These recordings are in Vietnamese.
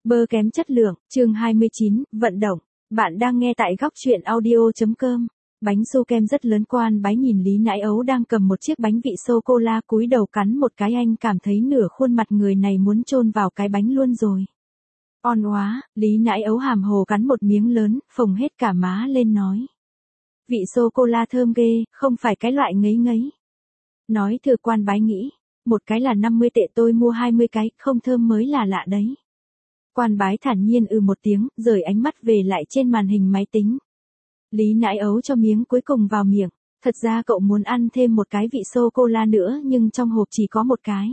Bơ kém chất lượng, chương 29, vận động. Bạn đang nghe tại góc truyện audio.com. Bánh su kem rất lớn. Quan Bái nhìn Lý Nãi Ấu đang cầm một chiếc bánh vị sô-cô-la cúi đầu cắn một cái, anh cảm thấy nửa khuôn mặt người này muốn chôn vào cái bánh luôn rồi. On quá, Lý Nãi Ấu hàm hồ cắn một miếng lớn, phồng hết cả má lên nói. Vị sô-cô-la thơm ghê, không phải cái loại ngấy ngấy. Nói thừa. Quan Bái nghĩ, một cái là 50 tệ, tôi mua 20 cái, không thơm mới là lạ đấy. Quan Bái thản nhiên một tiếng, rời ánh mắt về lại trên màn hình máy tính. Lý Nãi Ấu cho miếng cuối cùng vào miệng. Thật ra cậu muốn ăn thêm một cái vị sô-cô-la nữa, nhưng trong hộp chỉ có một cái.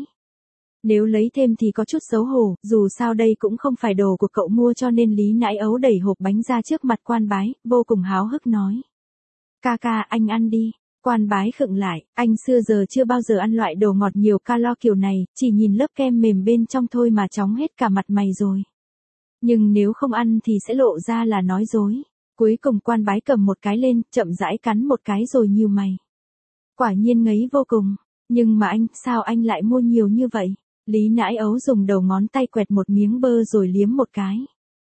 Nếu lấy thêm thì có chút xấu hổ, dù sao đây cũng không phải đồ của cậu mua, cho nên Lý Nãi Ấu đẩy hộp bánh ra trước mặt Quan Bái, vô cùng háo hức nói. Ca ca, anh ăn đi. Quan Bái khựng lại, anh xưa giờ chưa bao giờ ăn loại đồ ngọt nhiều calo kiểu này, chỉ nhìn lớp kem mềm bên trong thôi mà chóng hết cả mặt mày rồi. Nhưng nếu không ăn thì sẽ lộ ra là nói dối. Cuối cùng Quan Bái cầm một cái lên, chậm rãi cắn một cái rồi nhíu mày. Quả nhiên ngấy vô cùng. Nhưng mà anh, sao anh lại mua nhiều như vậy? Lý Nãi Ấu dùng đầu ngón tay quẹt một miếng bơ rồi liếm một cái.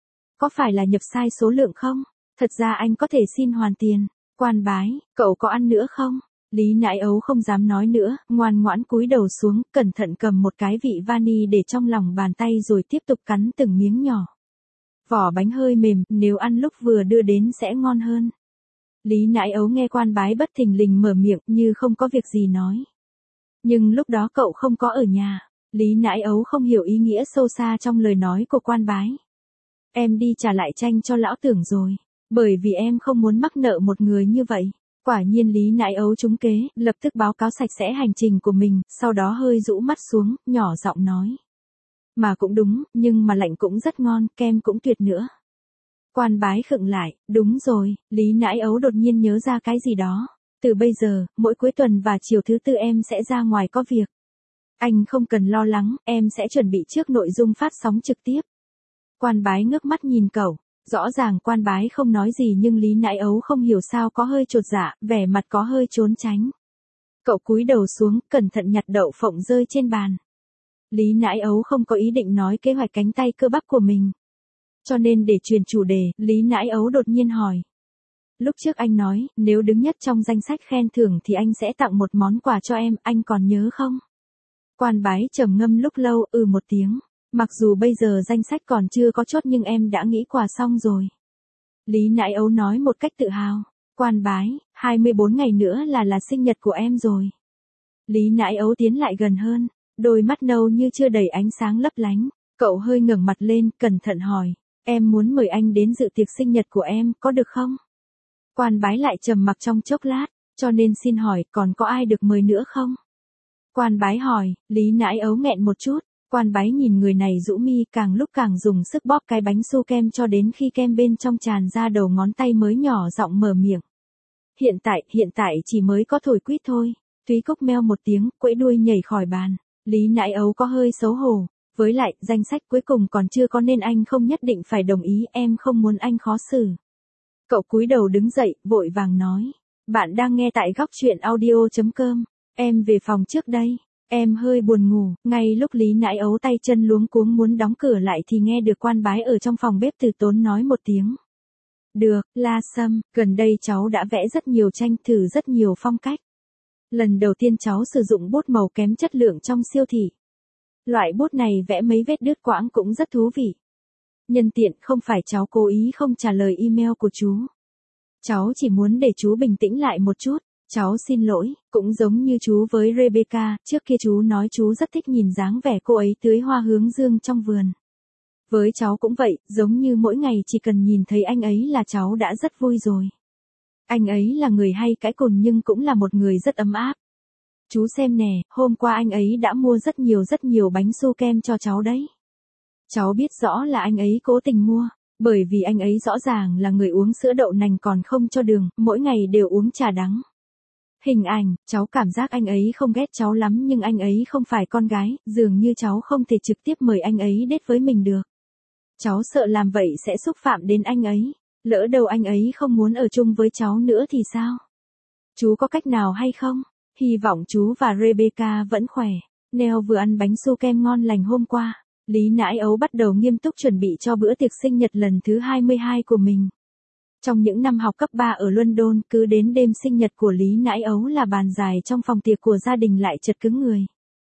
Có phải là nhập sai số lượng không? Thật ra anh có thể xin hoàn tiền. Quan Bái, cậu có ăn nữa không? Lý Nãi Ấu không dám nói nữa, ngoan ngoãn cúi đầu xuống, cẩn thận cầm một cái vị vani để trong lòng bàn tay rồi tiếp tục cắn từng miếng nhỏ. Vỏ bánh hơi mềm, nếu ăn lúc vừa đưa đến sẽ ngon hơn. Lý Nãi Ấu nghe Quan Bái bất thình lình mở miệng như không có việc gì nói. Nhưng lúc đó cậu không có ở nhà. Lý Nãi Ấu không hiểu ý nghĩa sâu xa trong lời nói của Quan Bái. Em đi trả lại tranh cho lão Tưởng rồi. Bởi vì em không muốn mắc nợ một người như vậy. Quả nhiên Lý Nãi Ấu trúng kế, lập tức báo cáo sạch sẽ hành trình của mình, sau đó hơi rũ mắt xuống, nhỏ giọng nói. Mà cũng đúng, nhưng mà lạnh cũng rất ngon, kem cũng tuyệt nữa. Quan Bái khựng lại, đúng rồi, Lý Nãi Ấu đột nhiên nhớ ra cái gì đó. Từ bây giờ, mỗi cuối tuần và chiều thứ tư em sẽ ra ngoài có việc. Anh không cần lo lắng, em sẽ chuẩn bị trước nội dung phát sóng trực tiếp. Quan Bái ngước mắt nhìn cậu. Rõ ràng Quan Bái không nói gì nhưng Lý Nãi Ấu không hiểu sao có hơi chột dạ, vẻ mặt có hơi trốn tránh. Cậu cúi đầu xuống, cẩn thận nhặt đậu phộng rơi trên bàn. Lý Nãi Ấu không có ý định nói kế hoạch cánh tay cơ bắp của mình. Cho nên để truyền chủ đề, Lý Nãi Ấu đột nhiên hỏi. Lúc trước anh nói, nếu đứng nhất trong danh sách khen thưởng thì anh sẽ tặng một món quà cho em, anh còn nhớ không? Quan Bái trầm ngâm lúc lâu, một tiếng. Mặc dù bây giờ danh sách còn chưa có chốt nhưng em đã nghĩ quà xong rồi. Lý Nãi Ấu nói một cách tự hào. Quan Bái, 24 ngày nữa là sinh nhật của em rồi. Lý Nãi Ấu tiến lại gần hơn, đôi mắt nâu như chưa đầy ánh sáng lấp lánh. Cậu hơi ngẩng mặt lên, cẩn thận hỏi, em muốn mời anh đến dự tiệc sinh nhật của em, có được không? Quan Bái lại trầm mặc trong chốc lát, cho nên xin hỏi, còn có ai được mời nữa không? Quan Bái hỏi, Lý Nãi Ấu nghẹn một chút. Quan Bái nhìn người này rũ mi, càng lúc càng dùng sức bóp cái bánh su kem cho đến khi kem bên trong tràn ra đầu ngón tay mới nhỏ giọng mở miệng. Hiện tại chỉ mới có thổi quýt thôi. Túy Cúc meo một tiếng, quẫy đuôi nhảy khỏi bàn. Lý Nãi Ấu có hơi xấu hổ. Với lại, danh sách cuối cùng còn chưa có nên anh không nhất định phải đồng ý, em không muốn anh khó xử. Cậu cúi đầu đứng dậy, vội vàng nói. Bạn đang nghe tại góc truyện audio.com. Em về phòng trước đây. Em hơi buồn ngủ, ngay lúc Lý Nãi Ấu tay chân luống cuống muốn đóng cửa lại thì nghe được Quan Bái ở trong phòng bếp từ tốn nói một tiếng. Được, La Sâm, gần đây cháu đã vẽ rất nhiều tranh, thử rất nhiều phong cách. Lần đầu tiên cháu sử dụng bút màu kém chất lượng trong siêu thị. Loại bút này vẽ mấy vết đứt quãng cũng rất thú vị. Nhân tiện, không phải cháu cố ý không trả lời email của chú. Cháu chỉ muốn để chú bình tĩnh lại một chút. Cháu xin lỗi, cũng giống như chú với Rebecca, trước kia chú nói chú rất thích nhìn dáng vẻ cô ấy tưới hoa hướng dương trong vườn. Với cháu cũng vậy, giống như mỗi ngày chỉ cần nhìn thấy anh ấy là cháu đã rất vui rồi. Anh ấy là người hay cãi cùn nhưng cũng là một người rất ấm áp. Chú xem nè, hôm qua anh ấy đã mua rất nhiều bánh su kem cho cháu đấy. Cháu biết rõ là anh ấy cố tình mua. Bởi vì anh ấy rõ ràng là người uống sữa đậu nành còn không cho đường, mỗi ngày đều uống trà đắng. Hình ảnh, cháu cảm giác anh ấy không ghét cháu lắm nhưng anh ấy không phải con gái, dường như cháu không thể trực tiếp mời anh ấy date với mình được. Cháu sợ làm vậy sẽ xúc phạm đến anh ấy, lỡ đâu anh ấy không muốn ở chung với cháu nữa thì sao? Chú có cách nào hay không? Hy vọng chú và Rebecca vẫn khỏe. Neo vừa ăn bánh su kem ngon lành hôm qua, Lý Nãi Ấu bắt đầu nghiêm túc chuẩn bị cho bữa tiệc sinh nhật lần thứ 22 của mình. Trong những năm học cấp 3 ở London, cứ đến đêm sinh nhật của Lý Nãi Ấu là bàn dài trong phòng tiệc của gia đình lại chật cứng người.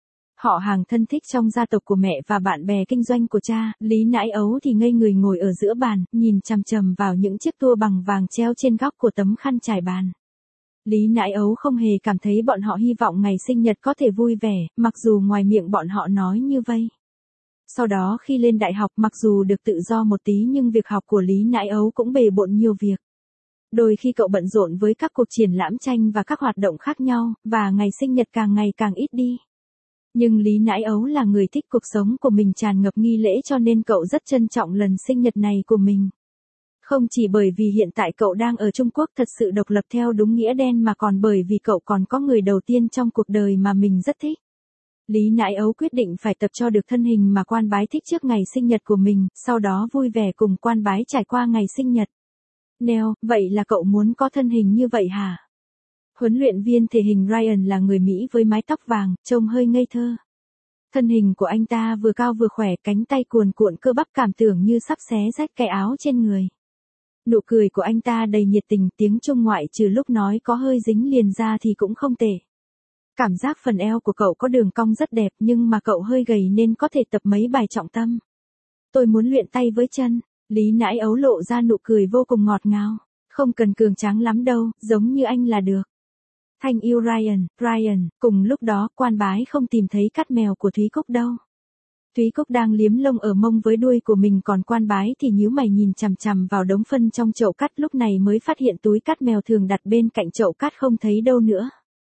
Họ hàng thân thích trong gia tộc của mẹ và bạn bè kinh doanh của cha, Lý Nãi Ấu thì ngây người ngồi ở giữa bàn, nhìn chằm chằm vào những chiếc tua bằng vàng treo trên góc của tấm khăn trải bàn. Lý Nãi Ấu không hề cảm thấy bọn họ hy vọng ngày sinh nhật có thể vui vẻ, mặc dù ngoài miệng bọn họ nói như vây. Sau đó khi lên đại học, mặc dù được tự do một tí nhưng việc học của Lý Nãi Ấu cũng bề bộn nhiều việc. Đôi khi cậu bận rộn với các cuộc triển lãm tranh và các hoạt động khác nhau, và ngày sinh nhật càng ngày càng ít đi. Nhưng Lý Nãi Ấu là người thích cuộc sống của mình tràn ngập nghi lễ, cho nên cậu rất trân trọng lần sinh nhật này của mình. Không chỉ bởi vì hiện tại cậu đang ở Trung Quốc thật sự độc lập theo đúng nghĩa đen, mà còn bởi vì cậu còn có người đầu tiên trong cuộc đời mà mình rất thích. Lý Nãi Ấu quyết định phải tập cho được thân hình mà Quan Bái thích trước ngày sinh nhật của mình, sau đó vui vẻ cùng Quan Bái trải qua ngày sinh nhật. Neo, vậy là cậu muốn có thân hình như vậy hả? Huấn luyện viên thể hình Ryan là người Mỹ với mái tóc vàng, trông hơi ngây thơ. Thân hình của anh ta vừa cao vừa khỏe, cánh tay cuồn cuộn cơ bắp cảm tưởng như sắp xé rách cái áo trên người. Nụ cười của anh ta đầy nhiệt tình, tiếng Trung ngoại trừ lúc nói có hơi dính liền ra thì cũng không tệ. Cảm giác phần eo của cậu có đường cong rất đẹp, nhưng mà cậu hơi gầy nên có thể tập mấy bài trọng tâm. Tôi muốn luyện tay với chân. Lý Nãi Ấu lộ ra nụ cười vô cùng ngọt ngào. Không cần cường tráng lắm đâu, giống như anh là được. Thanh yêu Ryan, cùng lúc đó Quan Bái không tìm thấy cắt mèo của Thúy Cúc đâu. Thúy Cúc đang liếm lông ở mông với đuôi của mình, còn Quan Bái thì nhíu mày nhìn chằm chằm vào đống phân trong chậu cắt, lúc này mới phát hiện túi cắt mèo thường đặt bên cạnh chậu cắt không thấy đâu nữa.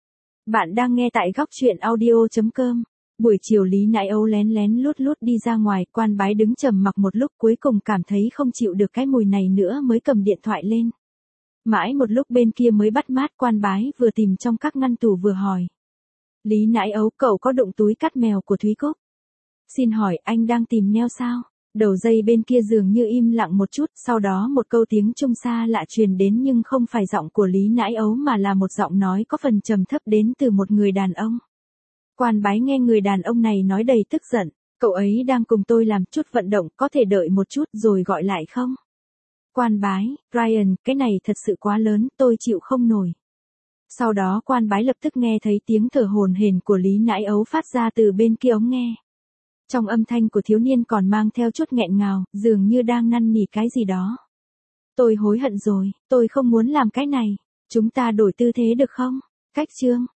Bạn đang nghe tại góc truyện audio.com. Buổi chiều Lý Nãi Ấu lén lén lút lút đi ra ngoài, Quan Bái đứng trầm mặc một lúc, cuối cùng cảm thấy không chịu được cái mùi này nữa mới cầm điện thoại lên. Mãi một lúc bên kia mới bắt mát, Quan Bái vừa tìm trong các ngăn tủ vừa hỏi. Lý Nãi Ấu, cậu có đụng túi cắt mèo của Thúy Cúc? Xin hỏi, anh đang tìm Neo sao? Đầu dây bên kia dường như im lặng một chút, sau đó một câu tiếng Trung xa lạ truyền đến, nhưng không phải giọng của Lý Nãi Ấu mà là một giọng nói có phần trầm thấp đến từ một người đàn ông. Quan Bái nghe người đàn ông này nói đầy tức giận. Cậu ấy đang cùng tôi làm chút vận động, có thể đợi một chút rồi gọi lại không? Quan Bái, Ryan, cái này thật sự quá lớn, tôi chịu không nổi. Sau đó Quan Bái lập tức nghe thấy tiếng thở hổn hển của Lý Nãi Ấu phát ra từ bên kia ống nghe. Trong âm thanh của thiếu niên còn mang theo chút nghẹn ngào, dường như đang năn nỉ cái gì đó. Tôi hối hận rồi, tôi không muốn làm cái này. Chúng ta đổi tư thế được không? Cách chương.